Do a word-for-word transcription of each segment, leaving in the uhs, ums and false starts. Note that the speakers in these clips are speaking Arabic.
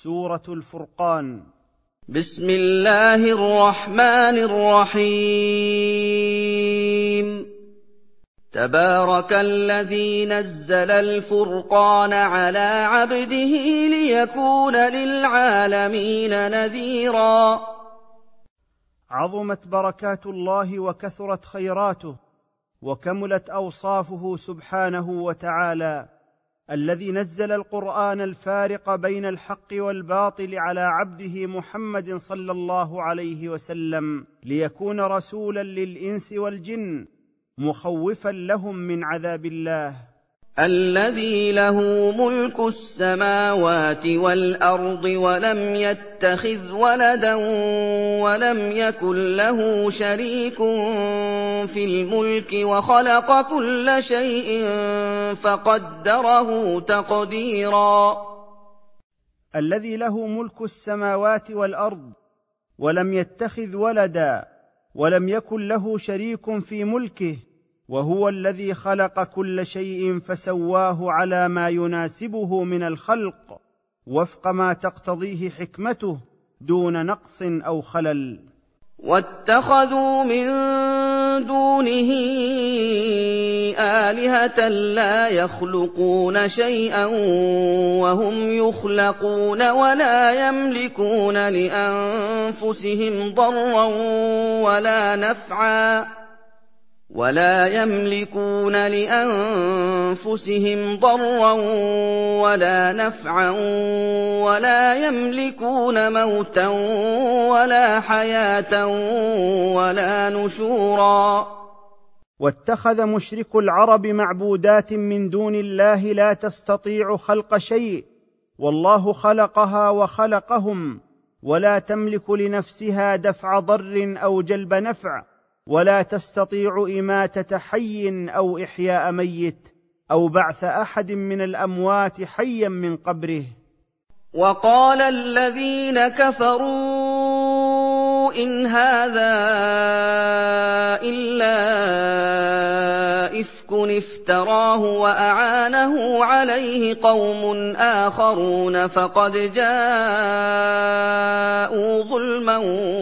سورة الفرقان. بسم الله الرحمن الرحيم. تبارك الذي نزل الفرقان على عبده ليكون للعالمين نذيرا. عظمت بركات الله وكثرت خيراته وكملت أوصافه سبحانه وتعالى، الذي نزل القرآن الفارق بين الحق والباطل على عبده محمد صلى الله عليه وسلم ليكون رسولا للإنس والجن مخوفا لهم من عذاب الله. الذي له ملك السماوات والأرض ولم يتخذ ولدا ولم يكن له شريك في الملك وخلق كل شيء فقدره تقديرا. الذي له ملك السماوات والأرض ولم يتخذ ولدا ولم يكن له شريك في ملكه، وهو الذي خلق كل شيء فسواه على ما يناسبه من الخلق وفق ما تقتضيه حكمته دون نقص أو خلل. واتخذوا من دونه آلهة لا يخلقون شيئا وهم يخلقون ولا يملكون لأنفسهم ضرا ولا نفعا ولا يملكون لأنفسهم ضرا ولا نفعا ولا يملكون موتا ولا حياة ولا نشورا. واتخذ مشرك العرب معبودات من دون الله لا تستطيع خلق شيء، والله خلقها وخلقهم، ولا تملك لنفسها دفع ضر أو جلب نفع، ولا تستطيع إماتة حي أو إحياء ميت أو بعث أحد من الأموات حيا من قبره. وقال الذين كفروا إن هذا إلا إفك افتراه وأعانه عليه قوم آخرون فقد جاءوا ظلما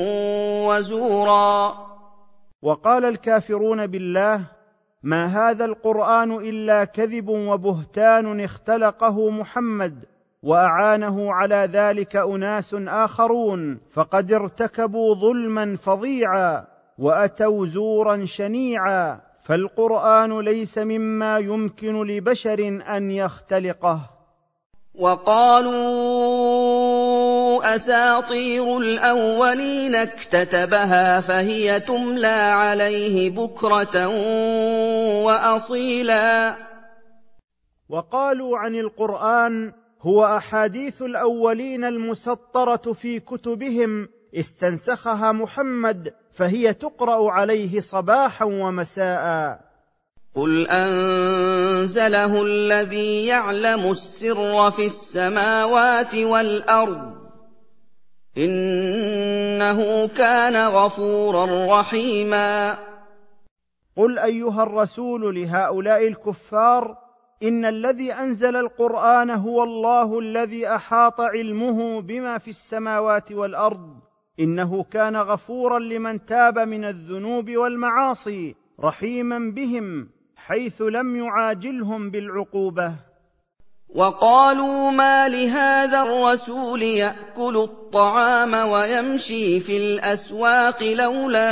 وزورا. وقال الكافرون بالله ما هذا القرآن إلا كذب وبهتان اختلقه محمد وأعانه على ذلك أناس آخرون، فقد ارتكبوا ظلما فظيعا وأتوا زورا شنيعا، فالقرآن ليس مما يمكن لبشر أن يختلقه. وقالوا أساطير الأولين اكتتبها فهي تملى عليه بكرة وأصيلا. وقالوا عن القرآن هو أحاديث الأولين المسطرة في كتبهم استنسخها محمد فهي تقرأ عليه صباحا ومساء. قل أنزله الذي يعلم السر في السماوات والأرض إنه كان غفورا رحيما. قل أيها الرسول لهؤلاء الكفار إن الذي أنزل القرآن هو الله الذي أحاط علمه بما في السماوات والأرض، إنه كان غفورا لمن تاب من الذنوب والمعاصي رحيما بهم حيث لم يعاجلهم بالعقوبة. وقالوا ما لهذا الرسول يأكل الطعام ويمشي في الأسواق لولا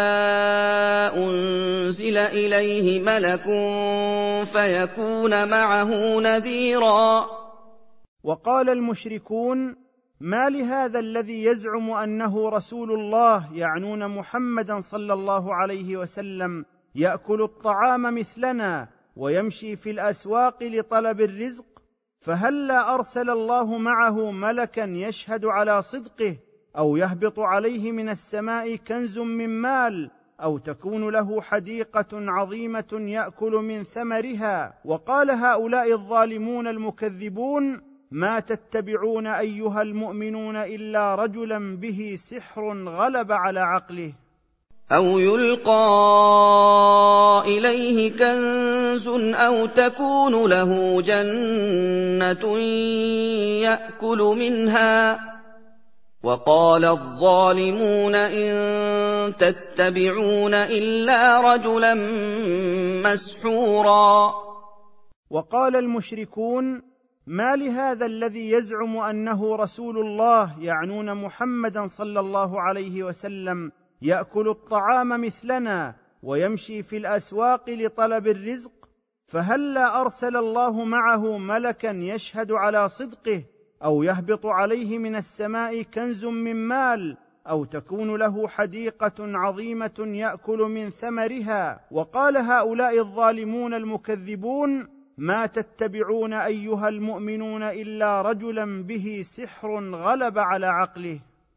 أنزل إليه ملك فيكون معه نذيرا. وقال المشركون ما لهذا الذي يزعم أنه رسول الله، يعنون محمدا صلى الله عليه وسلم، يأكل الطعام مثلنا ويمشي في الأسواق لطلب الرزق، فهلا أرسل الله معه ملكا يشهد على صدقه، أو يهبط عليه من السماء كنز من مال، أو تكون له حديقة عظيمة يأكل من ثمرها. وقال هؤلاء الظالمون المكذبون ما تتبعون أيها المؤمنون إلا رجلا به سحر غلب على عقله. أَوْ يُلْقَىٰ إِلَيْهِ كَنزٌ أَوْ تَكُونُ لَهُ جَنَّةٌ يَأْكُلُ مِنْهَا ۚ وَقَالَ الظَّالِمُونَ إِن تَتَّبِعُونَ إِلَّا رَجُلًا مَّسْحُورًا. وقال المشركون: ما لهذا الذي يزعم أنه رسول الله، يعنون محمدا صلى الله عليه وسلم، يأكل الطعام مثلنا ويمشي في الأسواق لطلب الرزق؟ فهلا أرسل الله معه ملكا يشهد على صدقه، أو يهبط عليه من السماء كنز من مال، أو تكون له حديقة عظيمة يأكل من ثمرها. وقال هؤلاء الظالمون المكذبون: ما تتبعون أيها المؤمنون إلا رجلا به سحر غلب على عقله.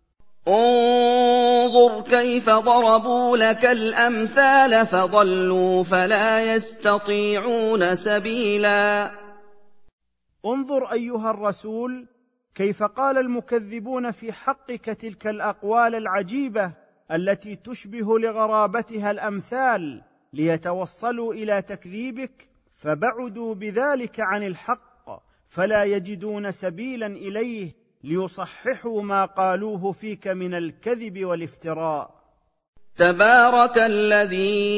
انظُرْ كَيْفَ ضَرَبُوا لَكَ الْأَمْثَالَ فَضَلُّوا فَلَا يَسْتَطِيعُونَ سَبِيلًا. انظر أيها الرسول كيف قال المكذبون في حقك تلك الأقوال العجيبة التي تشبه لغرابتها الأمثال ليتوصلوا إلى تكذيبك، فبعدوا بذلك عن الحق فلا يجدون سبيلا إليه ليصححوا ما قالوه فيك من الكذب والافتراء. تبارك الذي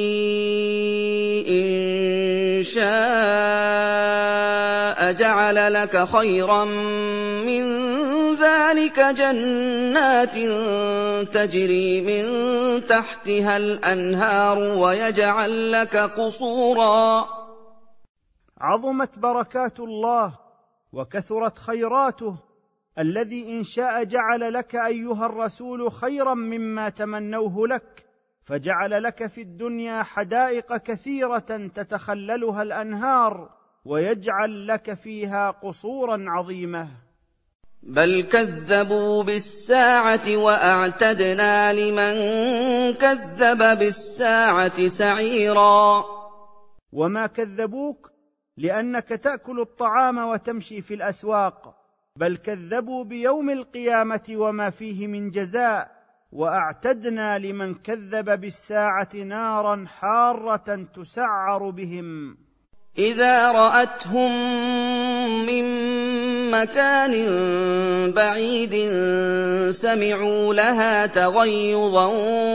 إن شاء جعل لك خيرا من ذلك جنات تجري من تحتها الأنهار ويجعل لك قصورا. عظمت بركات الله وكثرت خيراته الذي إن شاء جعل لك أيها الرسول خيرا مما تمنوه لك، فجعل لك في الدنيا حدائق كثيرة تتخللها الأنهار، ويجعل لك فيها قصورا عظيمة. بل كذبوا بالساعة وأعتدنا لمن كذب بالساعة سعيرا. وما كذبوك لأنك تأكل الطعام وتمشي في الأسواق، بل كذبوا بيوم القيامة وما فيه من جزاء، وأعتدنا لمن كذب بالساعة نارا حارة تسعر بهم. إذا رأتهم من مكان بعيد سمعوا لها تغيظا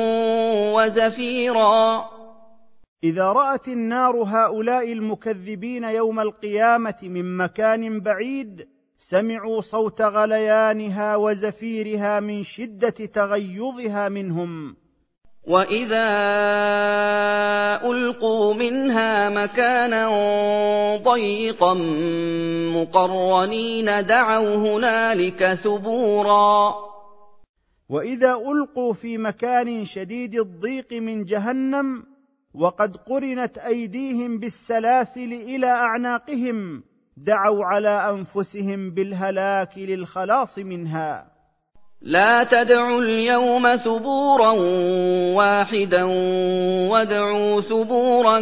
وزفيرا. إذا رأت النار هؤلاء المكذبين يوم القيامة من مكان بعيد سمعوا صوت غليانها وزفيرها من شدة تغيظها منهم. وإذا ألقوا منها مكانا ضيقا مقرنين دعوا هنالك ثبورا. وإذا ألقوا في مكان شديد الضيق من جهنم وقد قرنت أيديهم بالسلاسل إلى أعناقهم دعوا على أنفسهم بالهلاك للخلاص منها. لا تدعوا اليوم ثبورا واحدا وادعوا ثبورا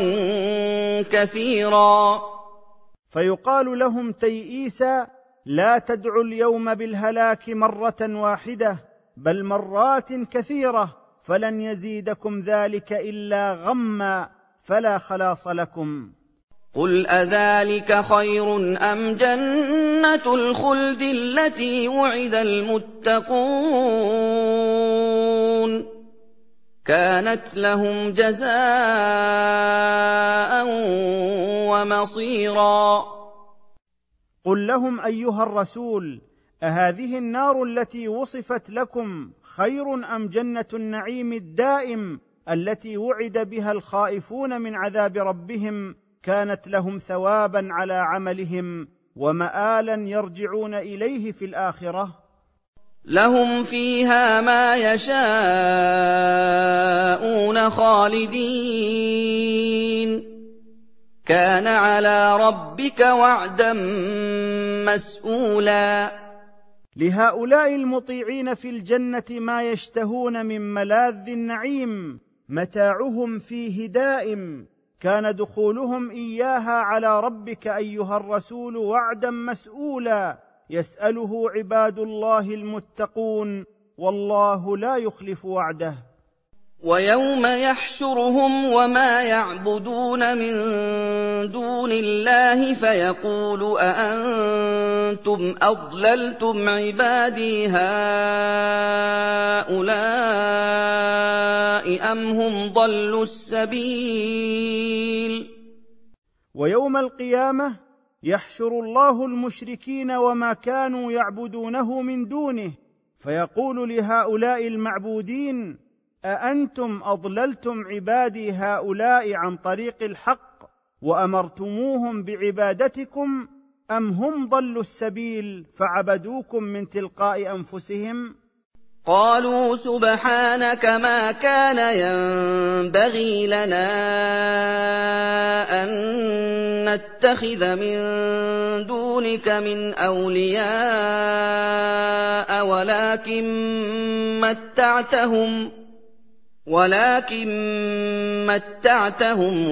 كثيرا. فيقال لهم تيئيسا: لا تدعوا اليوم بالهلاك مرة واحدة بل مرات كثيرة، فلن يزيدكم ذلك إلا غما فلا خلاص لكم. قل أذلك خير أم جنة الخلد التي وعد المتقون كانت لهم جزاء ومصيرا. قل لهم أيها الرسول: أهذه النار التي وصفت لكم خير أم جنة النعيم الدائم التي وعد بها الخائفون من عذاب ربهم كانت لهم ثوابا على عملهم ومآلا يرجعون إليه في الآخرة؟ لهم فيها ما يشاءون خالدين كان على ربك وعدا مسئولا. لهؤلاء المطيعين في الجنة ما يشتهون من ملاذ النعيم، متاعهم فيه دائم، كان دخولهم إياها على ربك أيها الرسول وعدا مسئولا يسأله عباد الله المتقون، والله لا يخلف وعده. وَيَوْمَ يَحْشُرُهُمْ وَمَا يَعْبُدُونَ مِن دُونِ اللَّهِ فَيَقُولُ أَأَنتُمْ أَضْلَلْتُمْ عِبَادِي هَٰؤُلَاءِ أَمْ هُمْ ضَلُّوا السَّبِيلَ. ويوم القيامة يحشر الله المشركين وما كانوا يعبدونه من دونه، فيقول لهؤلاء المعبودين: أأنتم أضللتم عبادي هؤلاء عن طريق الحق وأمرتموهم بعبادتكم، أم هم ضلوا السبيل فعبدوكم من تلقاء أنفسهم؟ قالوا سبحانك ما كان ينبغي لنا أن نتخذ من دونك من أولياء ولكن متعتهم ولكن متعتهم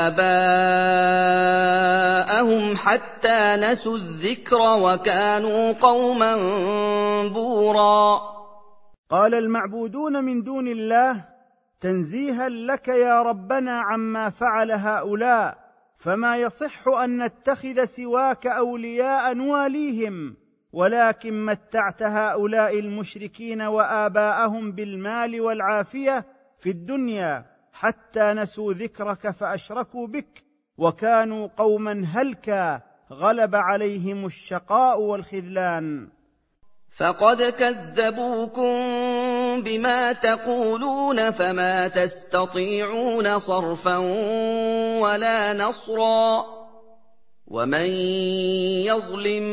وآباءهم حتى نسوا الذكر وكانوا قوما بورا. قال المعبودون من دون الله: تنزيها لك يا ربنا عما فعل هؤلاء، فما يصح أن نتخذ سواك أولياء نواليهم، ولكن متعت هؤلاء المشركين وآباءهم بالمال والعافية في الدنيا حتى نسوا ذكرك فأشركوا بك، وكانوا قوما هلكا غلب عليهم الشقاء والخذلان. فقد كذبوكم بما تقولون فما تستطيعون صرفا ولا نصرا، ومن يظلم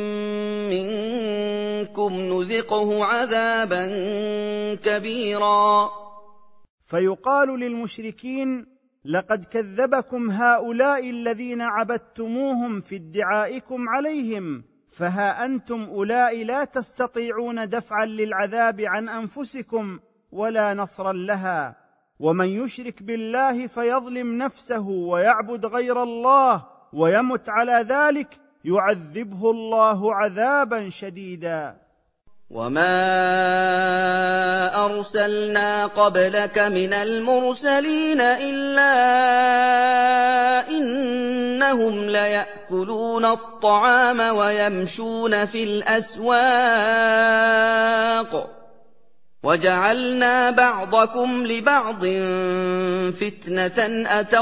منكم نذقه عذابا كبيرا. فيقال للمشركين: لقد كذبكم هؤلاء الذين عبدتموهم في ادعائكم عليهم، فها أنتم أولئك لا تستطيعون دفعا للعذاب عن أنفسكم ولا نصرا لها. ومن يشرك بالله فيظلم نفسه ويعبد غير الله ويمت على ذلك يعذبه الله عذابا شديدا. وما أرسلنا قبلك من المرسلين إلا إنهم ليأكلون الطعام ويمشون في الأسواق وجعلنا بعضكم لبعض فتنة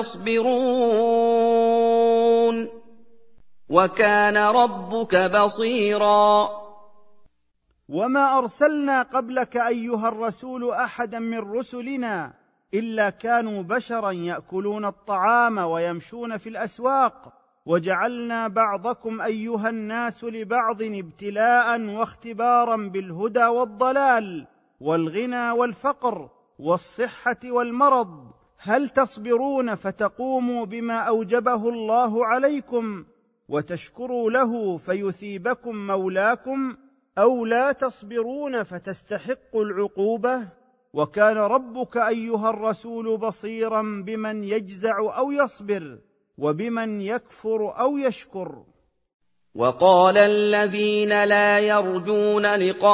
أتصبرون وكان ربك بصيرا. وما أرسلنا قبلك أيها الرسول أحدا من رسلنا إلا كانوا بشرا يأكلون الطعام ويمشون في الأسواق، وجعلنا بعضكم أيها الناس لبعض ابتلاء واختبارا بالهدى والضلال والغنى والفقر والصحة والمرض، هل تصبرون فتقوموا بما أوجبه الله عليكم وتشكروا له فيثيبكم مولاكم، أو لا تصبرون فتستحقوا العقوبة؟ وكان ربك أيها الرسول بصيرا بمن يجزع أو يصبر وبمن يكفر أو يشكر. وقال الذين لا يرجون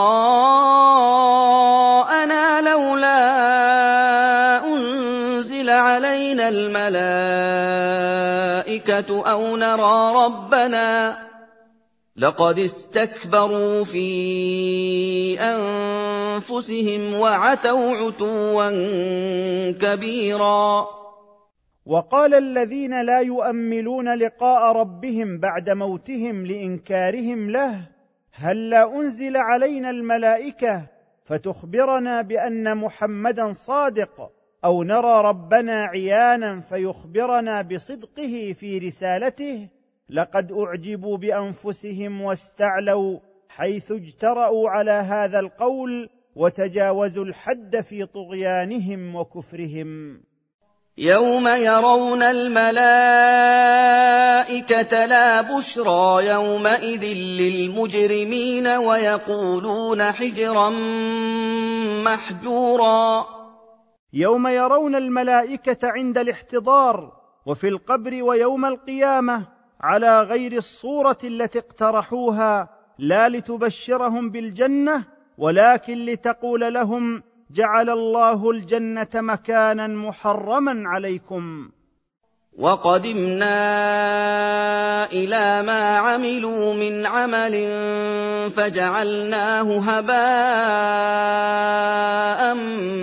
لقاءنا لولا أنزل علينا الملائكة أو نرى ربنا لقد استكبروا في أنفسهم وعتوا عتوا كبيرا. وقال الذين لا يؤملون لقاء ربهم بعد موتهم لإنكارهم له: هل لا أنزل علينا الملائكة فتخبرنا بأن محمدا صادق، أو نرى ربنا عيانا فيخبرنا بصدقه في رسالته؟ لقد أعجبوا بأنفسهم واستعلوا حيث اجترأوا على هذا القول وتجاوزوا الحد في طغيانهم وكفرهم. يوم يرون الملائكة لا بشرى يومئذ للمجرمين ويقولون حجرا محجورا. يوم يرون الملائكة عند الاحتضار وفي القبر ويوم القيامة على غير الصورة التي اقترحوها، لا لتبشرهم بالجنة ولكن لتقول لهم: جعل الله الجنة مكانا محرما عليكم. وقدمنا إلى ما عملوا من عمل فجعلناه هباء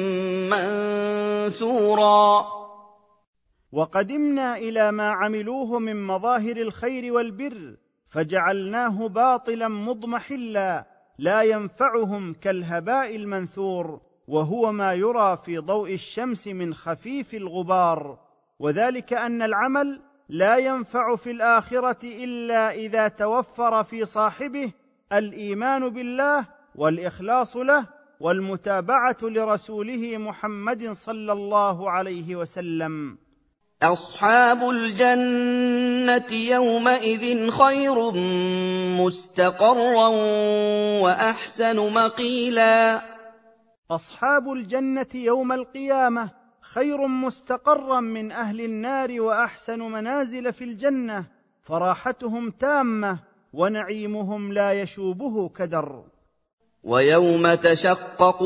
منثورا. وقدمنا إلى ما عملوه من مظاهر الخير والبر فجعلناه باطلا مضمحلا لا ينفعهم كالهباء المنثور، وهو ما يرى في ضوء الشمس من خفيف الغبار، وذلك أن العمل لا ينفع في الآخرة إلا إذا توفر في صاحبه الإيمان بالله والإخلاص له والمتابعة لرسوله محمد صلى الله عليه وسلم. أصحاب الجنة يومئذ خير مستقرا وأحسن مقيلا. أصحاب الجنة يوم القيامة خير مستقرا من أهل النار وأحسن منازل في الجنة، فراحتهم تامة ونعيمهم لا يشوبه كدر. ويوم تشقق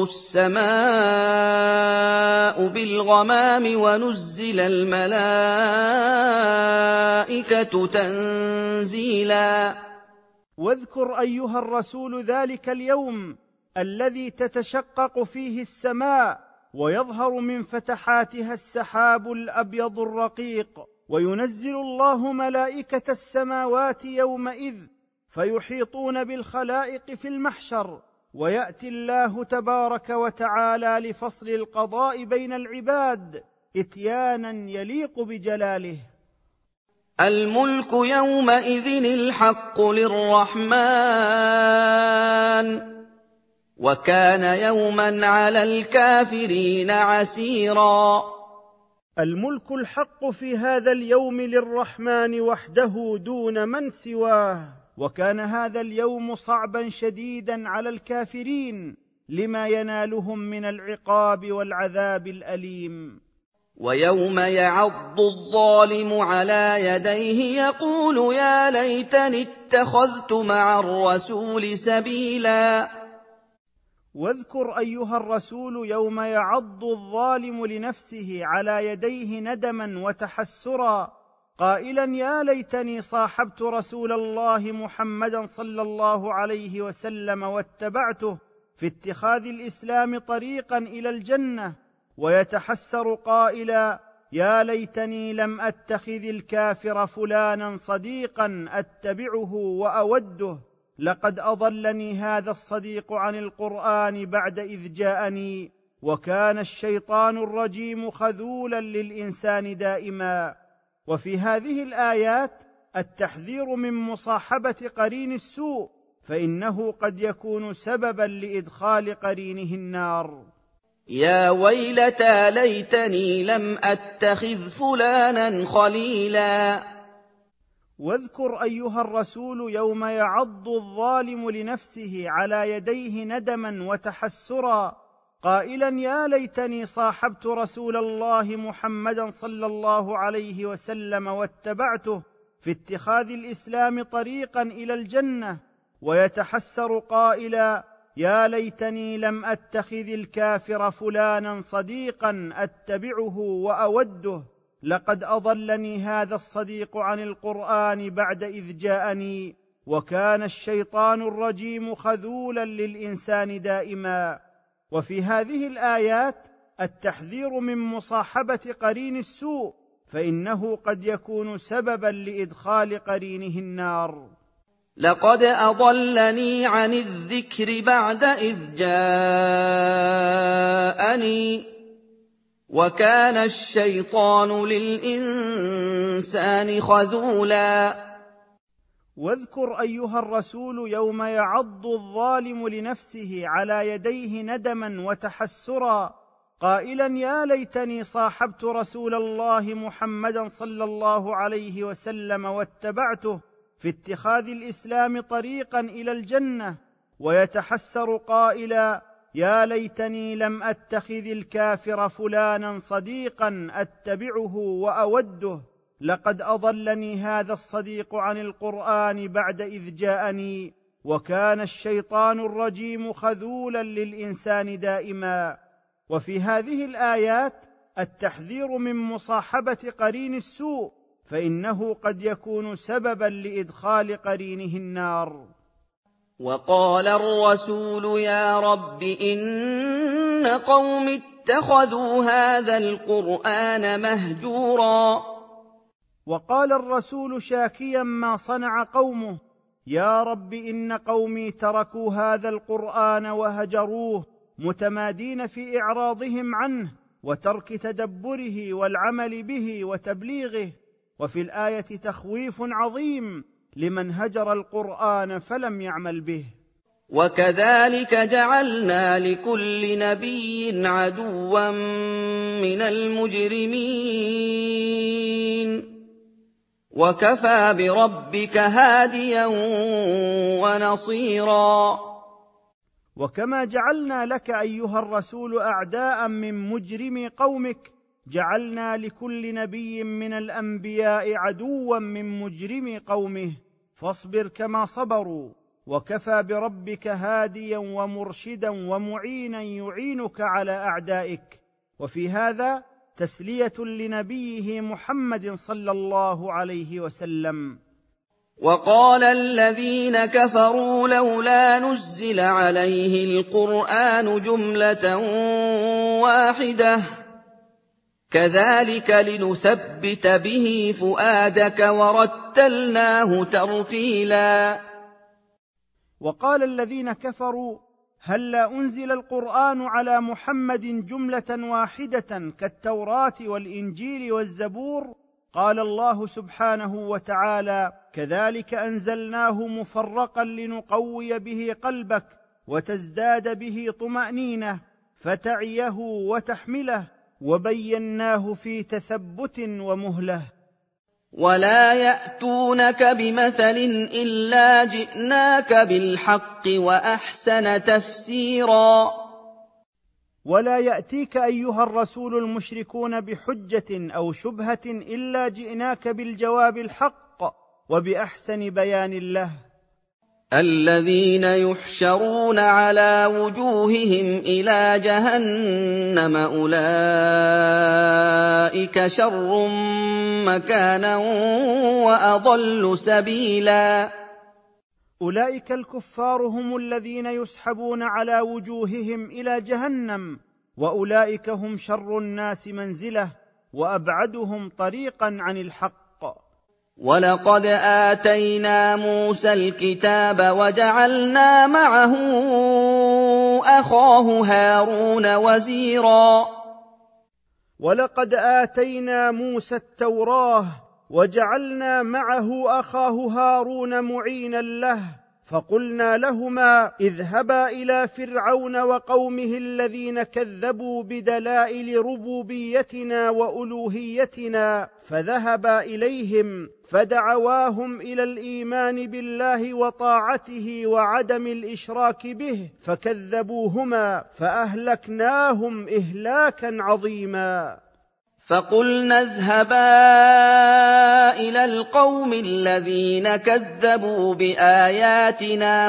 السماء بالغمام ونزل الملائكة تنزيلا. واذكر أيها الرسول ذلك اليوم الذي تتشقق فيه السماء ويظهر من فتحاتها السحاب الأبيض الرقيق، وينزل الله ملائكة السماوات يومئذ فيحيطون بالخلائق في المحشر، ويأتي الله تبارك وتعالى لفصل القضاء بين العباد إتيانا يليق بجلاله. الملك يومئذ الحق للرحمن وكان يوما على الكافرين عسيرا. الملك الحق في هذا اليوم للرحمن وحده دون من سواه، وكان هذا اليوم صعبا شديدا على الكافرين لما ينالهم من العقاب والعذاب الأليم. ويوم يعض الظالم على يديه يقول يا ليتني اتخذت مع الرسول سبيلا. واذكر أيها الرسول يوم يعض الظالم لنفسه على يديه ندما وتحسرا قائلا يا ليتني صاحبت رسول الله محمدا صلى الله عليه وسلم واتبعته في اتخاذ الإسلام طريقا إلى الجنة، ويتحسر قائلا يا ليتني لم أتخذ الكافر فلانا صديقا أتبعه وأوده، لقد أضلني هذا الصديق عن القرآن بعد إذ جاءني، وكان الشيطان الرجيم خذولا للإنسان دائما. وفي هذه الآيات التحذير من مصاحبة قرين السوء، فإنه قد يكون سببا لإدخال قرينه النار. يا ويلتى ليتني لم أتخذ فلانا خليلا. واذكر أيها الرسول يوم يعض الظالم لنفسه على يديه ندما وتحسرا قائلا يا ليتني صاحبت رسول الله محمدا صلى الله عليه وسلم واتبعته في اتخاذ الإسلام طريقا إلى الجنة، ويتحسر قائلا يا ليتني لم أتخذ الكافر فلانا صديقا أتبعه وأوده، لقد أضلني هذا الصديق عن القرآن بعد إذ جاءني، وكان الشيطان الرجيم خذولا للإنسان دائما. وفي هذه الآيات التحذير من مصاحبة قرين السوء، فإنه قد يكون سببا لإدخال قرينه النار. لقد أضلني عن الذكر بعد إذ جاءني وكان الشيطان للإنسان خذولا. واذكر أيها الرسول يوم يعض الظالم لنفسه على يديه ندما وتحسرا قائلا يا ليتني صاحبت رسول الله محمدا صلى الله عليه وسلم واتبعته في اتخاذ الإسلام طريقا إلى الجنة، ويتحسر قائلا يا ليتني لم أتخذ الكافر فلانا صديقا أتبعه وأوده، لقد أضلني هذا الصديق عن القرآن بعد إذ جاءني، وكان الشيطان الرجيم خذولا للإنسان دائما. وفي هذه الآيات التحذير من مصاحبة قرين السوء، فإنه قد يكون سببا لإدخال قرينه النار. وقال الرسول يا رب إن قوم اتخذوا هذا القرآن مهجورا. وقال الرسول شاكيا ما صنع قومه: يا رب إن قومي تركوا هذا القرآن وهجروه، متمادين في إعراضهم عنه وترك تدبره والعمل به وتبليغه. وفي الآية تخويف عظيم لمن هجر القرآن فلم يعمل به. وكذلك جعلنا لكل نبي عدوا من المجرمين وكفى بربك هاديا ونصيرا. وكما جعلنا لك أيها الرسول أعداء من مجرمي قومك، جعلنا لكل نبي من الأنبياء عدوا من مجرمي قومه، فاصبر كما صبروا، وكفى بربك هاديا ومرشدا ومعينا يعينك على أعدائك. وفي هذا تسلية لنبيه محمد صلى الله عليه وسلم. وقال الذين كفروا لولا نزل عليه القرآن جملة واحدة كذلك لنثبت به فؤادك ورتلناه ترتيلا. وقال الذين كفروا هلا أنزل القرآن على محمد جملة واحدة كالتوراة والإنجيل والزبور؟ قال الله سبحانه وتعالى: كذلك أنزلناه مفرقا لنقوي به قلبك وتزداد به طمأنينة فتعيه وتحمله، وبيناه في تثبت ومهلة. ولا يأتونك بمثل إلا جئناك بالحق وأحسن تفسيرا. ولا يأتيك أيها الرسول المشركون بحجة أو شبهة إلا جئناك بالجواب الحق وبأحسن بيان له. الذين يحشرون على وجوههم إلى جهنم أولئك شر مكانا وأضل سبيلا. أولئك الكفار هم الذين يسحبون على وجوههم إلى جهنم، وأولئك هم شر الناس منزلة وأبعدهم طريقا عن الحق. ولقد آتينا موسى الكتاب وجعلنا معه أخاه هارون وزيرا. ولقد آتينا موسى التوراة وجعلنا معه أخاه هارون معينا له، فقلنا لهما: اذهبا إلى فرعون وقومه الذين كذبوا بدلائل ربوبيتنا وألوهيتنا، فذهبا إليهم فدعواهم إلى الإيمان بالله وطاعته وعدم الإشراك به، فكذبوهما فأهلكناهم إهلاكا عظيما. فقلنا اذهبا إلى القوم الذين كذبوا بآياتنا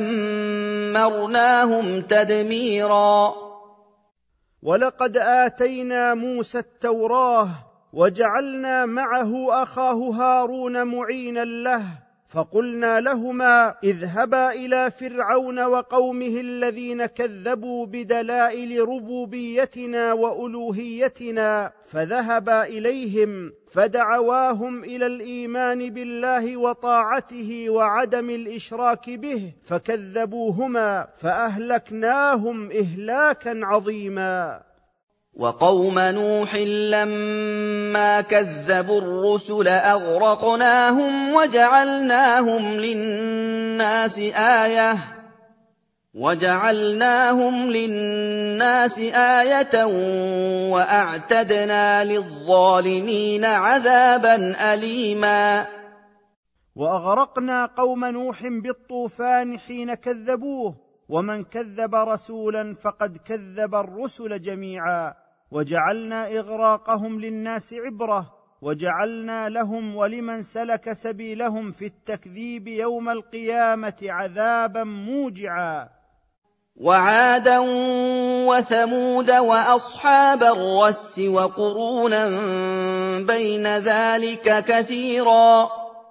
فدمرناهم تدميرا. ولقد آتينا موسى التوراة وجعلنا معه أخاه هارون معينا له، فقلنا لهما: اذهبا إلى فرعون وقومه الذين كذبوا بدلائل ربوبيتنا وألوهيتنا، فذهبا إليهم فدعواهم إلى الإيمان بالله وطاعته وعدم الإشراك به، فكذبوهما فأهلكناهم إهلاكا عظيما. وقوم نوح لما كذبوا الرسل أغرقناهم وجعلناهم للناس آية وجعلناهم للناس آية وأعتدنا للظالمين عذابا أليما. وأغرقنا قوم نوح بالطوفان حين كذبوه، ومن كذب رسولا فقد كذب الرسل جميعا، وجعلنا إغراقهم للناس عبرة، وجعلنا لهم ولمن سلك سبيلهم في التكذيب يوم القيامة عذابا موجعا. وعادا وثمود وأصحاب الرس وقرونا بين ذلك كثيرا.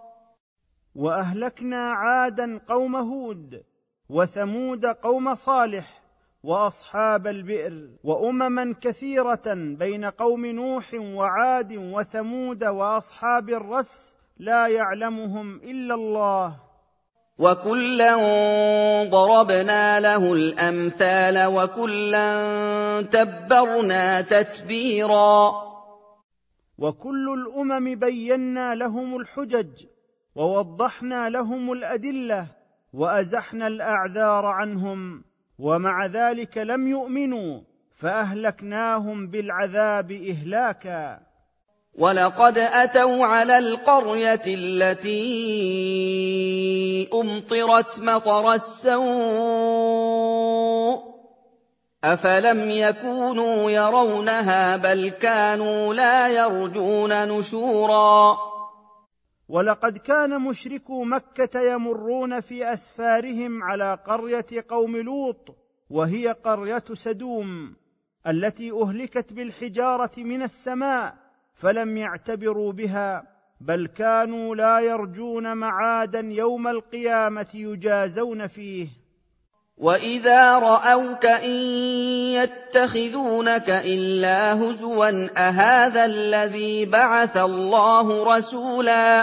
وأهلكنا عادا قوم هود، وثمود قوم صالح، وأصحاب البئر، وأمما كثيرة بين قوم نوح وعاد وثمود وأصحاب الرس لا يعلمهم إلا الله. وكلا ضربنا له الأمثال وكلا تبرنا تتبيرا. وكل الأمم بينا لهم الحجج، ووضحنا لهم الأدلة، وأزحنا الأعذار عنهم، ومع ذلك لم يؤمنوا فأهلكناهم بالعذاب إهلاكا. ولقد أتوا على القرية التي أمطرت مطر السوء أفلم يكونوا يرونها بل كانوا لا يرجون نشورا. ولقد كان مشركو مكة يمرون في أسفارهم على قرية قوم لوط، وهي قرية سدوم التي أهلكت بالحجارة من السماء، فلم يعتبروا بها، بل كانوا لا يرجون معادا يوم القيامة يجازون فيه. وإذا رأوك إن يتخذونك إلا هزوا أهذا الذي بعث الله رسولا.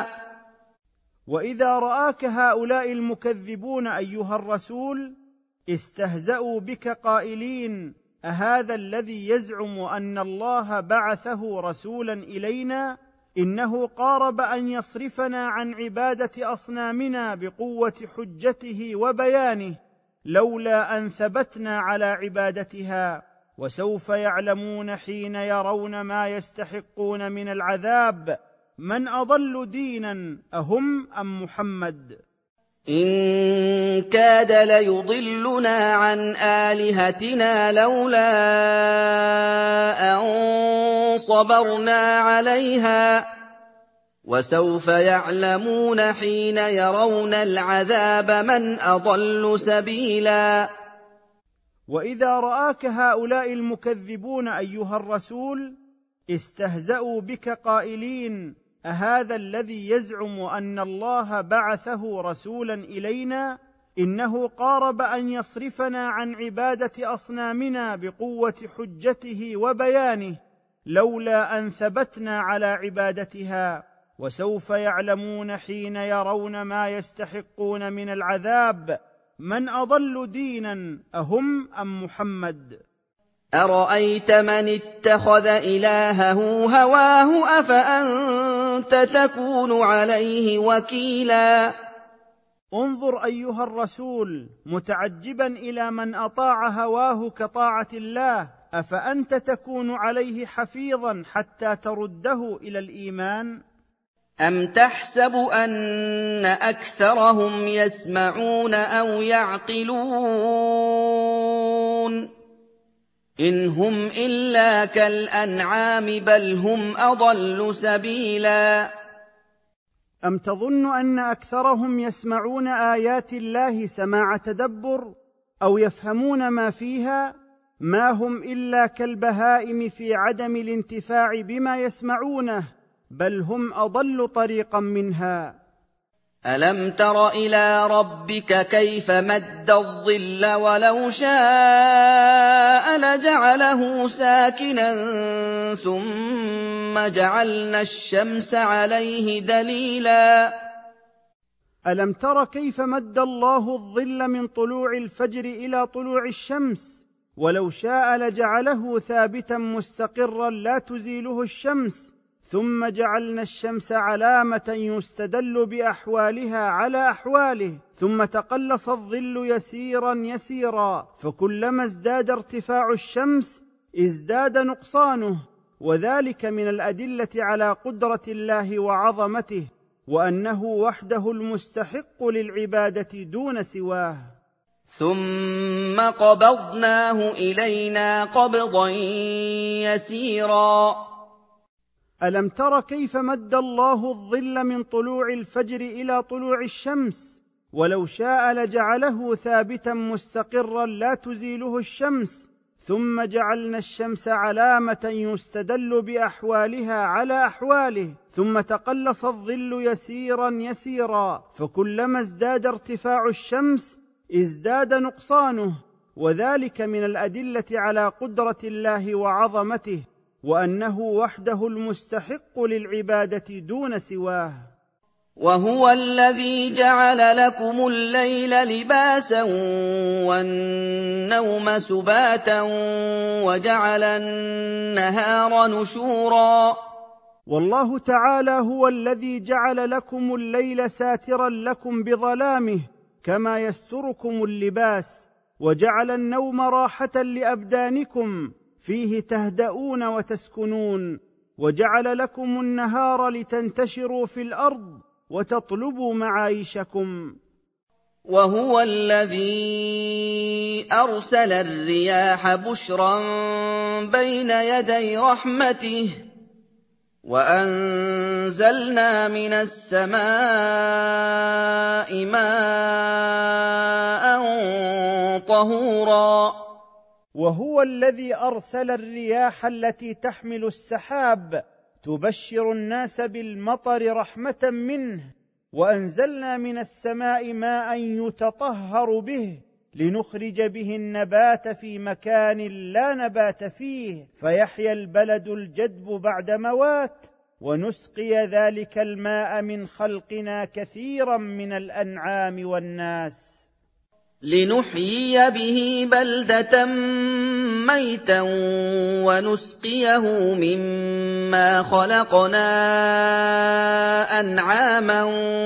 وإذا رآك هؤلاء المكذبون أيها الرسول استهزأوا بك قائلين: أهذا الذي يزعم أن الله بعثه رسولا إلينا؟ إنه قارب أن يصرفنا عن عبادة أصنامنا بقوة حجته وبيانه، لولا أن ثبتنا على عبادتها. وسوف يعلمون حين يرون ما يستحقون من العذاب من أضل دينا أهم أم محمد. إن كاد ليضلنا عن آلهتنا لولا أن صبرنا عليها وسوف يعلمون حين يرون العذاب من أضل سبيلا. وإذا رآك هؤلاء المكذبون أيها الرسول استهزأوا بك قائلين: أهذا الذي يزعم أن الله بعثه رسولا إلينا؟ إنه قارب أن يصرفنا عن عبادة أصنامنا بقوة حجته وبيانه، لولا أن ثبتنا على عبادتها. وسوف يعلمون حين يرون ما يستحقون من العذاب من أضل دينا أهم أم محمد. أرأيت من اتخذ إلهه هواه أفأنت تكون عليه وكيلا. انظر أيها الرسول متعجبا إلى من أطاع هواه كطاعة الله، أفأنت تكون عليه حفيظا حتى ترده إلى الإيمان؟ أم تحسب أن أكثرهم يسمعون أو يعقلون إن هم إلا كالأنعام بل هم أضل سبيلا. أم تظن أن أكثرهم يسمعون آيات الله سماع تدبر أو يفهمون ما فيها؟ ما هم إلا كالبهائم في عدم الانتفاع بما يسمعونه، بل هم أضل طريقا منها. ألم تر إلى ربك كيف مد الظل ولو شاء لجعله ساكنا ثم جعلنا الشمس عليه دليلا. ألم تر كيف مد الله الظل من طلوع الفجر إلى طلوع الشمس، ولو شاء لجعله ثابتا مستقرا لا تزيله الشمس، ثم جعلنا الشمس علامة يستدل بأحوالها على أحواله، ثم تقلص الظل يسيرا يسيرا، فكلما ازداد ارتفاع الشمس ازداد نقصانه، وذلك من الأدلة على قدرة الله وعظمته، وأنه وحده المستحق للعبادة دون سواه. ثم قبضناه إلينا قبضا يسيرا. ألم تر كيف مد الله الظل من طلوع الفجر إلى طلوع الشمس، ولو شاء لجعله ثابتا مستقرا لا تزيله الشمس، ثم جعلنا الشمس علامة يستدل بأحوالها على أحواله، ثم تقلص الظل يسيرا يسيرا، فكلما ازداد ارتفاع الشمس ازداد نقصانه، وذلك من الأدلة على قدرة الله وعظمته، وأنه وحده المستحق للعبادة دون سواه. وهو الذي جعل لكم الليل لباسا والنوم سباتا وجعل النهار نشورا. والله تعالى هو الذي جعل لكم الليل ساترا لكم بظلامه كما يستركم اللباس، وجعل النوم راحة لأبدانكم فيه تهدؤون وتسكنون، وجعل لكم النهار لتنتشروا في الأرض وتطلبوا معايشكم. وهو الذي أرسل الرياح بشرا بين يدي رحمته وأنزلنا من السماء ماء طهورا. وهو الذي أرسل الرياح التي تحمل السحاب تبشر الناس بالمطر رحمة منه، وأنزلنا من السماء ماء يتطهر به لنخرج به النبات في مكان لا نبات فيه، فيحيا البلد الجدب بعد موات، ونسقي ذلك الماء من خلقنا كثيرا من الأنعام والناس، لنحيي به بلدة ميتا ونسقيه مما خلقنا أنعاما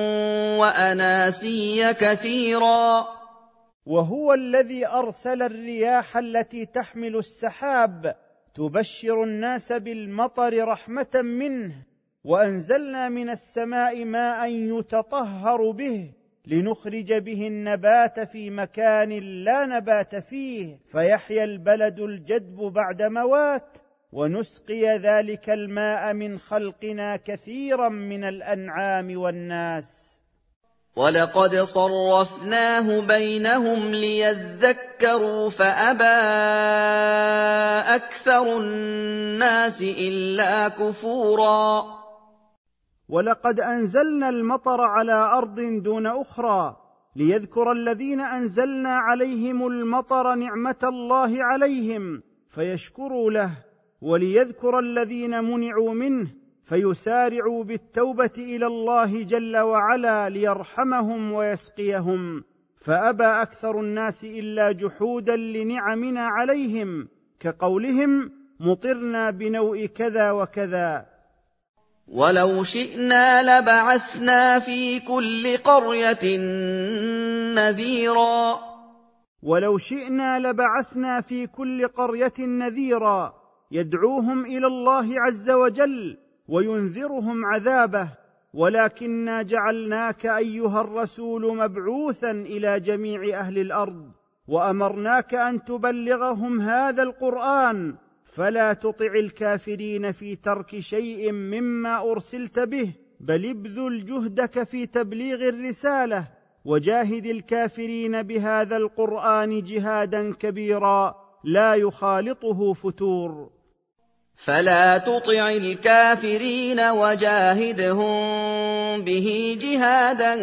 وأناسيا كثيرا. وهو الذي أرسل الرياح التي تحمل السحاب تبشر الناس بالمطر رحمة منه، وأنزلنا من السماء ماء يتطهر به لنخرج به النبات في مكان لا نبات فيه، فيحيا البلد الجدب بعد موات، ونسقي ذلك الماء من خلقنا كثيرا من الأنعام والناس. ولقد صرفناه بينهم ليذكروا فأبى أكثر الناس إلا كفورا. ولقد أنزلنا المطر على أرض دون أخرى ليذكر الذين أنزلنا عليهم المطر نعمة الله عليهم فيشكروا له، وليذكر الذين منعوا منه فيسارعوا بالتوبة إلى الله جل وعلا ليرحمهم ويسقيهم، فأبى أكثر الناس إلا جحودا لنعمنا عليهم، كقولهم مطرنا بنوء كذا وكذا. ولو شئنا لبعثنا في كل قرية نذيرا. ولو شئنا لبعثنا في كل قرية نذيرا يدعوهم إلى الله عز وجل وينذرهم عذابه، ولكننا جعلناك أيها الرسول مبعوثا إلى جميع أهل الأرض، وأمرناك أن تبلغهم هذا القرآن، فلا تطع الكافرين في ترك شيء مما أرسلت به، بل ابذل جهدك في تبليغ الرسالة، وجاهد الكافرين بهذا القرآن جهادا كبيرا لا يخالطه فتور. فلا تطع الكافرين وجاهدهم به جهادا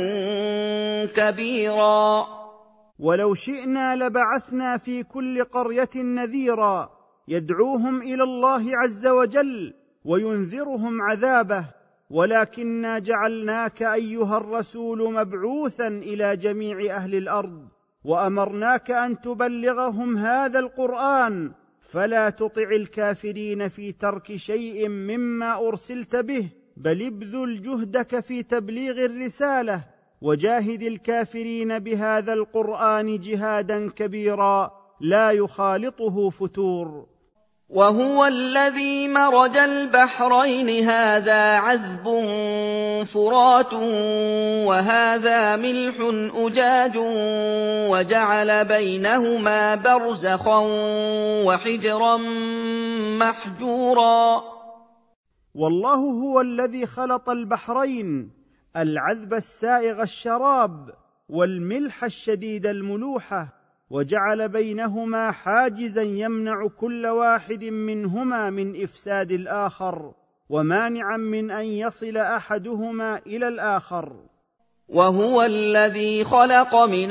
كبيرا. ولو شئنا لبعثنا في كل قرية نذيرا يدعوهم إلى الله عز وجل وينذرهم عذابه، ولكننا جعلناك أيها الرسول مبعوثا إلى جميع أهل الأرض، وأمرناك أن تبلغهم هذا القرآن، فلا تطع الكافرين في ترك شيء مما أرسلت به، بل ابذل جهدك في تبليغ الرسالة، وجاهد الكافرين بهذا القرآن جهادا كبيرا لا يخالطه فتور. وهو الذي مرج البحرين هذا عذب فرات وهذا ملح أجاج وجعل بينهما برزخا وحجرا محجورا. والله هو الذي خلط البحرين العذب السائغ الشراب والملح الشديد الملوحه، وجعل بينهما حاجزا يمنع كل واحد منهما من افساد الاخر، ومانعا من ان يصل احدهما الى الاخر. وهو الذي خلق من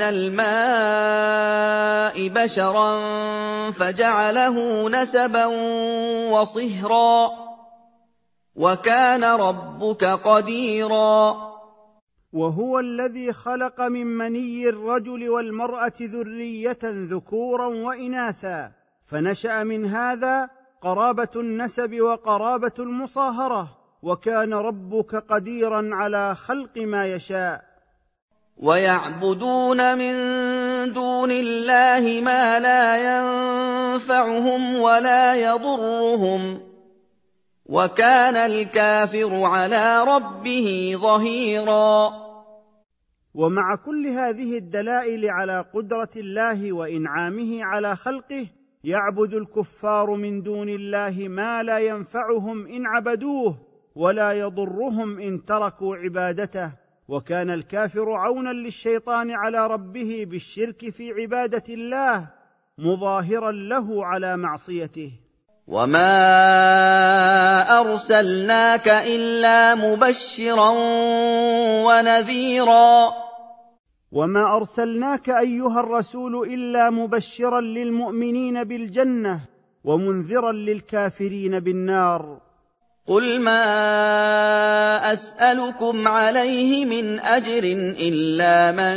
الماء بشرا فجعله نسبا وصهرا وكان ربك قديرا. وهو الذي خلق من مني الرجل والمرأة ذرية ذكورا وإناثا، فنشأ من هذا قرابة النسب وقرابة المصاهرة، وكان ربك قديرا على خلق ما يشاء. ويعبدون من دون الله ما لا ينفعهم ولا يضرهم، وكان الكافر على ربه ظهيرا. ومع كل هذه الدلائل على قدرة الله وإنعامه على خلقه، يعبد الكفار من دون الله ما لا ينفعهم إن عبدوه ولا يضرهم إن تركوا عبادته، وكان الكافر عونا للشيطان على ربه بالشرك في عبادة الله، مظاهرا له على معصيته. وما أرسلناك إلا مبشرا ونذيرا. وما أرسلناك أيها الرسول إلا مبشرا للمؤمنين بالجنة ومنذرا للكافرين بالنار. قل ما أسألكم عليه من أجر إلا من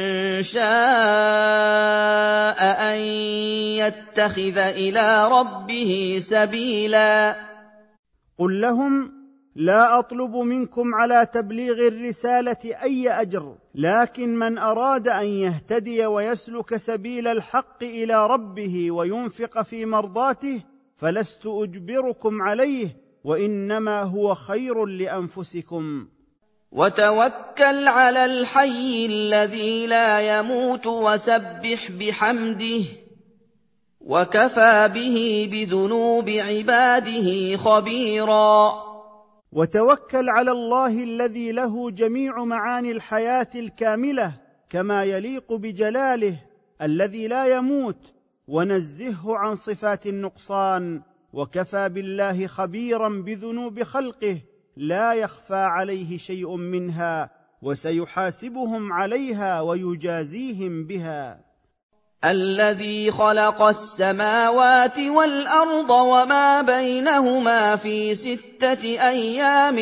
شاء أن يتخذ إلى ربه سبيلا. قل لهم لا أطلب منكم على تبليغ الرسالة أي أجر، لكن من أراد أن يهتدي ويسلك سبيل الحق إلى ربه وينفق في مرضاته فلست أجبركم عليه، وإنما هو خير لأنفسكم. وتوكل على الحي الذي لا يموت وسبح بحمده وكفى به بذنوب عباده خبيرا. وتوكل على الله الذي له جميع معاني الحياة الكاملة كما يليق بجلاله، الذي لا يموت، ونزهه عن صفات النقصان، وكفى بالله خبيرا بذنوب خلقه لا يخفى عليه شيء منها، وسيحاسبهم عليها ويجازيهم بها. الذي خلق السماوات والأرض وما بينهما في ستة أيام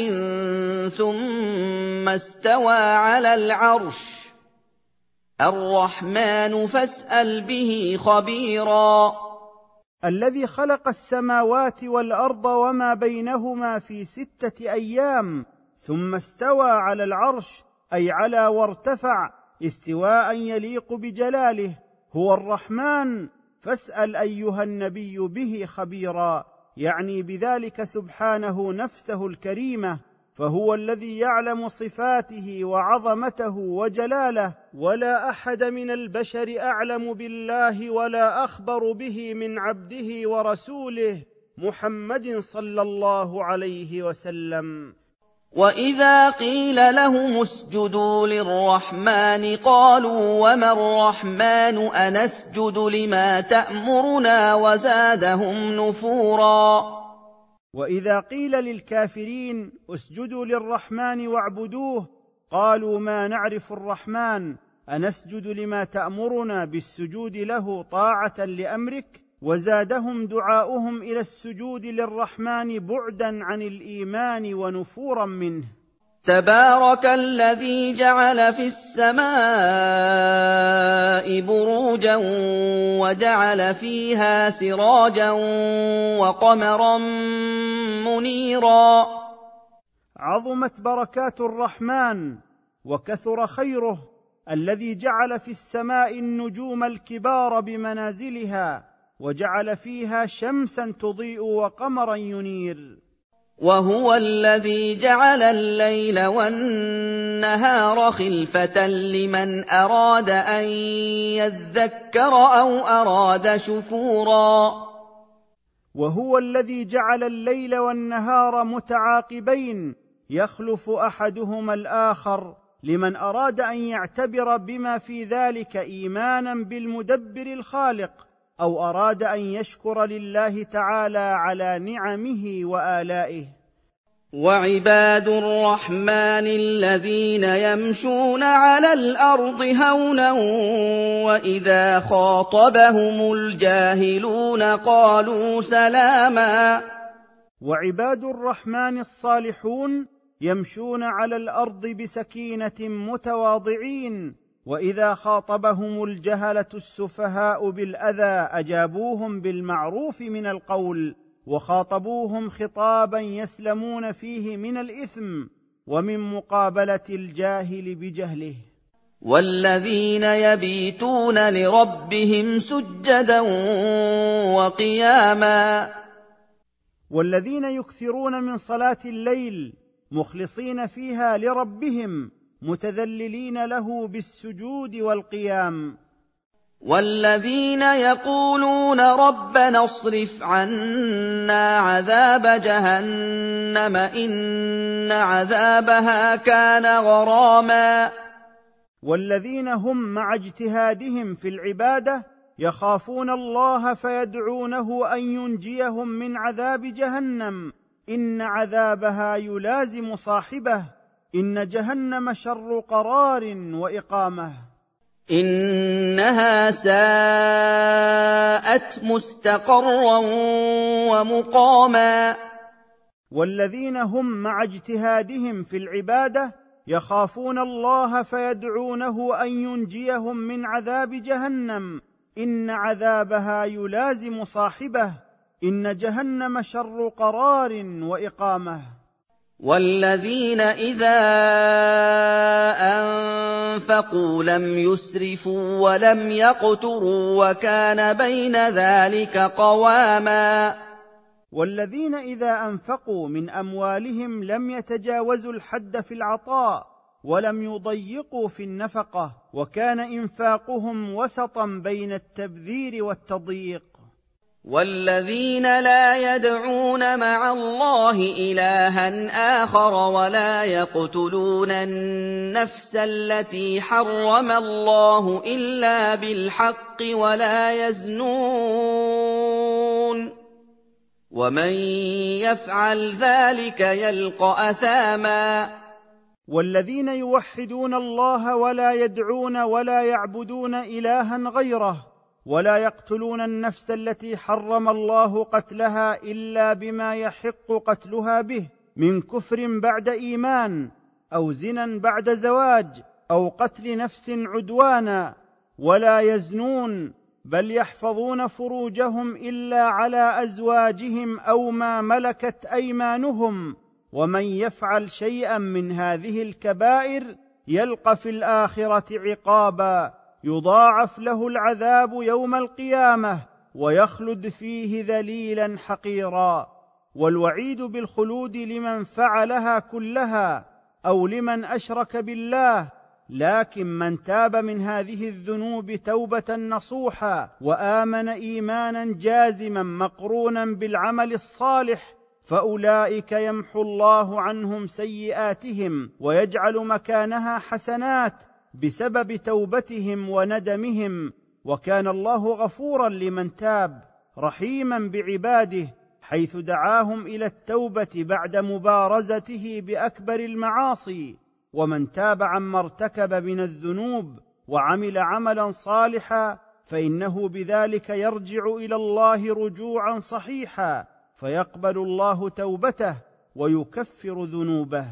ثم استوى على العرش الرحمن فاسأل به خبيرا. الذي خلق السماوات والأرض وما بينهما في ستة أيام ثم استوى على العرش، أي على وارتفع استواء يليق بجلاله، هو الرحمن، فاسأل أيها النبي به خبيرا، يعني بذلك سبحانه نفسه الكريمة، فهو الذي يعلم صفاته وعظمته وجلاله، ولا أحد من البشر أعلم بالله ولا أخبر به من عبده ورسوله محمد صلى الله عليه وسلم. وإذا قيل لهم اسجدوا للرحمن قالوا وما الرحمن أنسجد لما تأمرنا وزادهم نفورا. وإذا قيل للكافرين اسجدوا للرحمن واعبدوه قالوا ما نعرف الرحمن أنسجد لما تأمرنا بالسجود له طاعة لأمرك، وزادهم دعاؤهم إلى السجود للرحمن بعدا عن الإيمان ونفورا منه. تبارك الذي جعل في السماء بروجا وجعل فيها سراجا وقمرا منيرا. عظمت بركات الرحمن وكثر خيره الذي جعل في السماء النجوم الكبار بمنازلها، وجعل فيها شمسا تضيء وقمرا ينير. وهو الذي جعل الليل والنهار خلفة لمن أراد أن يذكر أو أراد شكورا. وهو الذي جعل الليل والنهار متعاقبين يخلف أحدهما الآخر لمن اراد ان يعتبر بما في ذلك ايمانا بالمدبر الخالق، او اراد ان يشكر لله تعالى على نعمه والائه. وعباد الرحمن الذين يمشون على الأرض هونا وإذا خاطبهم الجاهلون قالوا سلاما. وعباد الرحمن الصالحون يمشون على الأرض بسكينة متواضعين، وإذا خاطبهم الجهلة السفهاء بالأذى أجابوهم بالمعروف من القول، وخاطبوهم خطابا يسلمون فيه من الإثم ومن مقابلة الجاهل بجهله. والذين يبيتون لربهم سجدا وقياما. والذين يكثرون من صلاة الليل مخلصين فيها لربهم متذللين له بالسجود والقيام. والذين يقولون ربنا اصرف عنا عذاب جهنم إن عذابها كان غراما. والذين هم مع اجتهادهم في العبادة يخافون الله فيدعونه أن ينجيهم من عذاب جهنم إن عذابها يلازم صاحبه إن جهنم شر قرار وإقامة. إنها ساءت مستقرا ومقاما. والذين هم مع اجتهادهم في العبادة يخافون الله فيدعونه أن ينجيهم من عذاب جهنم إن عذابها يلازم صاحبه إن جهنم شر قرار وإقامة. والذين إذا أنفقوا لم يسرفوا ولم يقتروا وكان بين ذلك قواما. والذين إذا أنفقوا من أموالهم لم يتجاوزوا الحد في العطاء ولم يضيقوا في النفقة، وكان إنفاقهم وسطا بين التبذير والتضييق. والذين لا يدعون مع الله إلها آخر ولا يقتلون النفس التي حرم الله إلا بالحق ولا يزنون ومن يفعل ذلك يلقى أثاما. والذين يوحدون الله ولا يدعون ولا يعبدون إلها غيره ولا يقتلون النفس التي حرم الله قتلها إلا بما يحق قتلها به من كفر بعد إيمان أو زنا بعد زواج أو قتل نفس عدوانا، ولا يزنون بل يحفظون فروجهم إلا على أزواجهم أو ما ملكت أيمانهم، ومن يفعل شيئا من هذه الكبائر يلقى في الآخرة عقابا يضاعف له العذاب يوم القيامة ويخلد فيه ذليلا حقيرا. والوعيد بالخلود لمن فعلها كلها أو لمن أشرك بالله، لكن من تاب من هذه الذنوب توبة نصوحا وآمن إيمانا جازما مقرونا بالعمل الصالح فأولئك يمحو الله عنهم سيئاتهم ويجعل مكانها حسنات بسبب توبتهم وندمهم، وكان الله غفورا لمن تاب رحيما بعباده، حيث دعاهم إلى التوبة بعد مبارزته بأكبر المعاصي. ومن تاب عما ارتكب من الذنوب وعمل عملا صالحا فإنه بذلك يرجع إلى الله رجوعا صحيحا، فيقبل الله توبته ويكفر ذنوبه.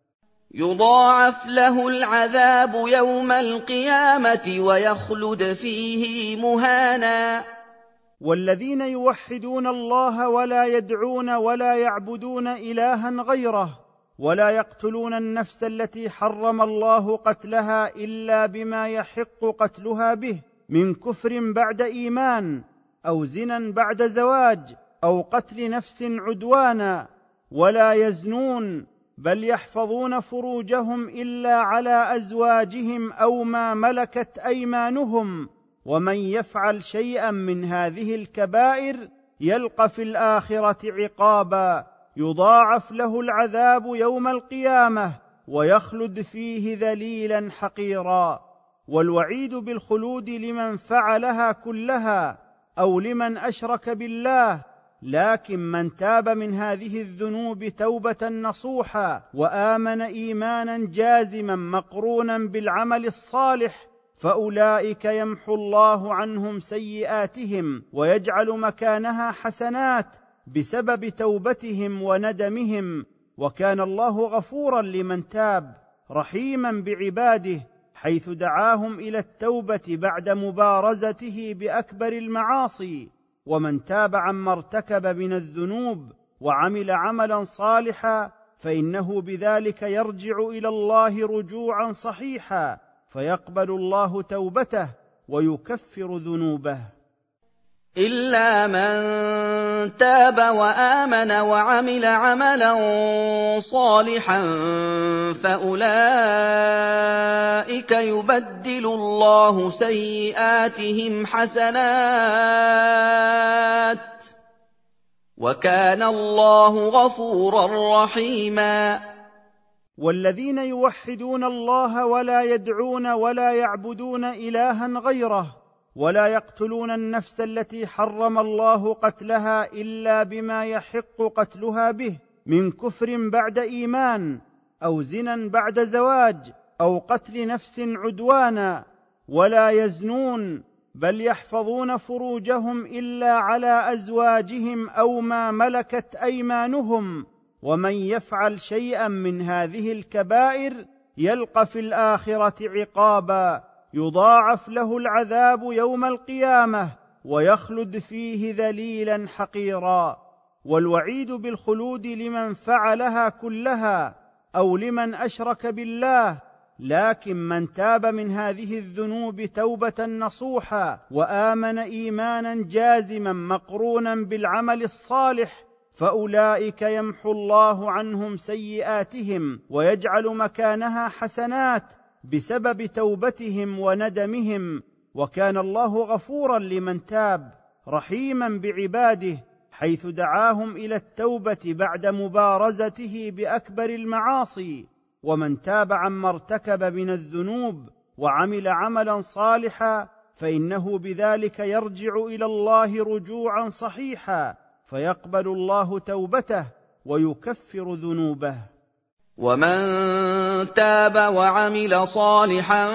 يضاعف له العذاب يوم القيامة ويخلد فيه مهانا. والذين يوحدون الله ولا يدعون ولا يعبدون إلها غيره ولا يقتلون النفس التي حرم الله قتلها إلا بما يحق قتلها به من كفر بعد إيمان أو زنا بعد زواج أو قتل نفس عدوانا، ولا يزنون بل يحفظون فروجهم إلا على أزواجهم أو ما ملكت أيمانهم، ومن يفعل شيئا من هذه الكبائر يلقى في الآخرة عقابا يضاعف له العذاب يوم القيامة ويخلد فيه ذليلا حقيرا. والوعيد بالخلود لمن فعلها كلها أو لمن أشرك بالله، لكن من تاب من هذه الذنوب توبة نصوحا وآمن إيمانا جازما مقرونا بالعمل الصالح فأولئك يمحو الله عنهم سيئاتهم ويجعل مكانها حسنات بسبب توبتهم وندمهم، وكان الله غفورا لمن تاب رحيما بعباده، حيث دعاهم إلى التوبة بعد مبارزته بأكبر المعاصي. ومن تاب عما ارتكب من الذنوب وعمل عملا صالحا فإنه بذلك يرجع إلى الله رجوعا صحيحا، فيقبل الله توبته ويكفر ذنوبه. إلا من تاب وآمن وعمل عملا صالحا فأولئك يبدل الله سيئاتهم حسنات وكان الله غفورا رحيما. والذين يوحدون الله ولا يدعون ولا يعبدون إلها غيره ولا يقتلون النفس التي حرم الله قتلها إلا بما يحق قتلها به من كفر بعد إيمان أو زنا بعد زواج أو قتل نفس عدوانا، ولا يزنون بل يحفظون فروجهم إلا على أزواجهم أو ما ملكت أيمانهم، ومن يفعل شيئا من هذه الكبائر يلقى في الآخرة عقابا يضاعف له العذاب يوم القيامة ويخلد فيه ذليلا حقيرا. والوعيد بالخلود لمن فعلها كلها أو لمن أشرك بالله، لكن من تاب من هذه الذنوب توبة نصوحا وآمن إيمانا جازما مقرونا بالعمل الصالح فأولئك يمحو الله عنهم سيئاتهم ويجعل مكانها حسنات بسبب توبتهم وندمهم، وكان الله غفورا لمن تاب رحيما بعباده، حيث دعاهم إلى التوبة بعد مبارزته بأكبر المعاصي. ومن تاب عما ارتكب من الذنوب وعمل عملا صالحا فإنه بذلك يرجع إلى الله رجوعا صحيحا، فيقبل الله توبته ويكفر ذنوبه. ومن تاب وعمل صالحا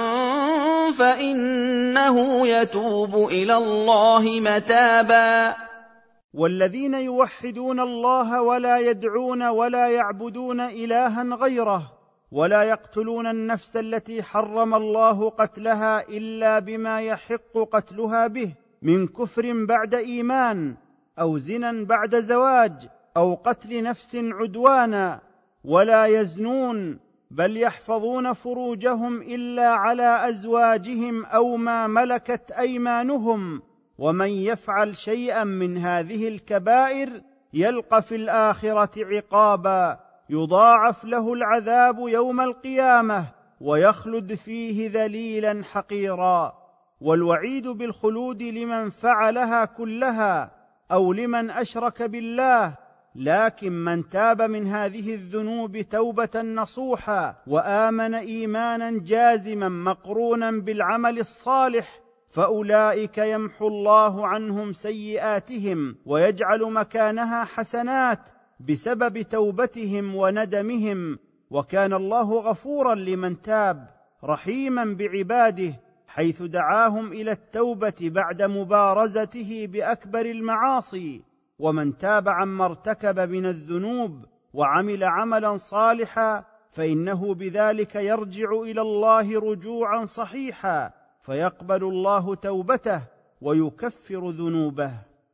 فإنه يتوب إلى الله متابا. والذين يوحدون الله ولا يدعون ولا يعبدون إلها غيره ولا يقتلون النفس التي حرم الله قتلها إلا بما يحق قتلها به من كفر بعد إيمان أو زنا بعد زواج أو قتل نفس عدوانا، ولا يزنون بل يحفظون فروجهم إلا على أزواجهم أو ما ملكت أيمانهم، ومن يفعل شيئا من هذه الكبائر يلقى في الآخرة عقابا يضاعف له العذاب يوم القيامة ويخلد فيه ذليلا حقيرا. والوعيد بالخلود لمن فعلها كلها أو لمن أشرك بالله، لكن من تاب من هذه الذنوب توبة نصوحا وآمن إيمانا جازما مقرونا بالعمل الصالح فأولئك يمحو الله عنهم سيئاتهم ويجعل مكانها حسنات بسبب توبتهم وندمهم، وكان الله غفورا لمن تاب رحيما بعباده، حيث دعاهم إلى التوبة بعد مبارزته بأكبر المعاصي. ومن تاب عما ارتكب من الذنوب وعمل عملا صالحا فإنه بذلك يرجع إلى الله رجوعا صحيحا، فيقبل الله توبته ويكفر ذنوبه.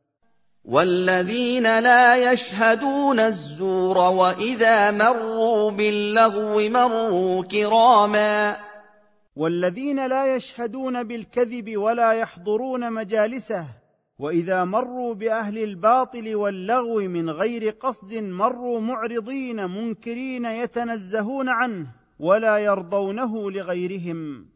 والذين لا يشهدون الزور وإذا مروا باللغو مروا كراما. والذين لا يشهدون بالكذب ولا يحضرون مجالسه، وإذا مروا بأهل الباطل واللغو من غير قصد مروا معرضين منكرين يتنزهون عنه ولا يرضونه لغيرهم.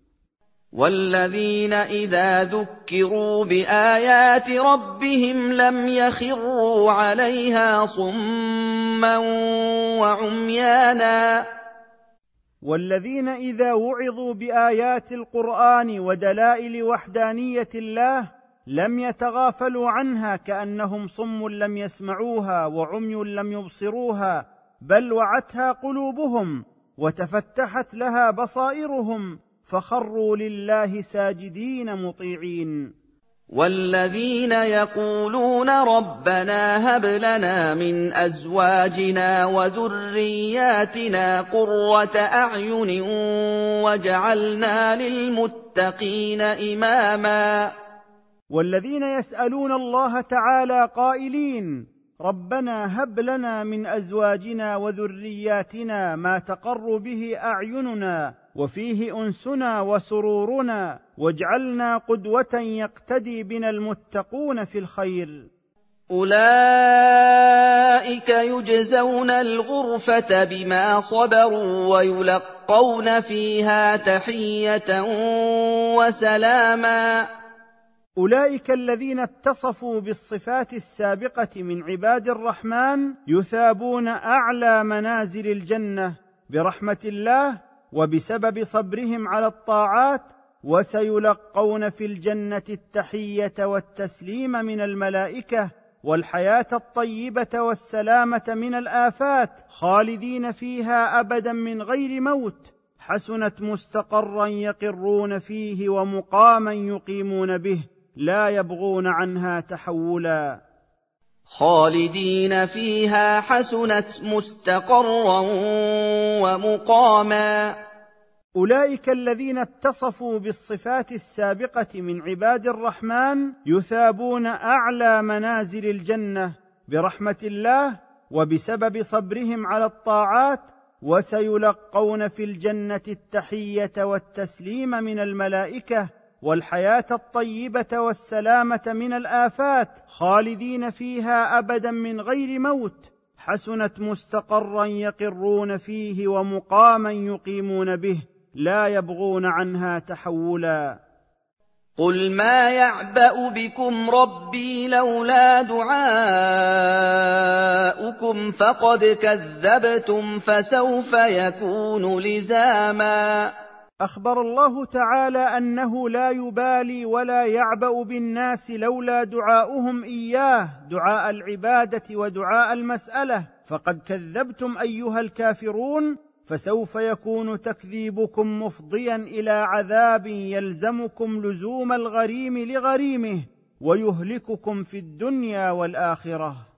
والذين إذا ذكروا بآيات ربهم لم يخروا عليها صما وعميانا. والذين اذا وعظوا بايات القران ودلائل وحدانيه الله لم يتغافلوا عنها كانهم صم لم يسمعوها وعمي لم يبصروها، بل وعتها قلوبهم وتفتحت لها بصائرهم فخروا لله ساجدين مطيعين. والذين يقولون ربنا هب لنا من أزواجنا وذرياتنا قرة أعين واجعلنا للمتقين إماما. والذين يسألون الله تعالى قائلين ربنا هب لنا من أزواجنا وذرياتنا ما تقر به أعيننا وفيه أنسنا وسرورنا واجعلنا قدوة يقتدي بنا المتقون في الخير. أولئك يجزون الغرفة بما صبروا ويلقون فيها تحية وسلاما. أولئك الذين اتصفوا بالصفات السابقة من عباد الرحمن يثابون أعلى منازل الجنة برحمة الله وبسبب صبرهم على الطاعات، وسيلقون في الجنة التحية والتسليم من الملائكة والحياة الطيبة والسلامة من الآفات، خالدين فيها أبدا من غير موت، حسنت مستقرا يقرون فيه ومقاما يقيمون به، لا يبغون عنها تحولا. خالدين فيها حسنت مستقرا ومقاما. أولئك الذين اتصفوا بالصفات السابقة من عباد الرحمن يثابون أعلى منازل الجنة برحمة الله وبسبب صبرهم على الطاعات، وسيلقون في الجنة التحية والتسليم من الملائكة والحياة الطيبة والسلامة من الآفات، خالدين فيها أبدا من غير موت، حسنت مستقرا يقرون فيه ومقاما يقيمون به، لا يبغون عنها تحولا. قل ما يعبأ بكم ربي لولا دعاؤكم فقد كذبتم فسوف يكون لزاما. أخبر الله تعالى أنه لا يبالي ولا يعبأ بالناس لولا دعاؤهم إياه، دعاء العبادة ودعاء المسألة، فقد كذبتم أيها الكافرون، فسوف يكون تكذيبكم مفضيا إلى عذاب يلزمكم لزوم الغريم لغريمه ويهلككم في الدنيا والآخرة.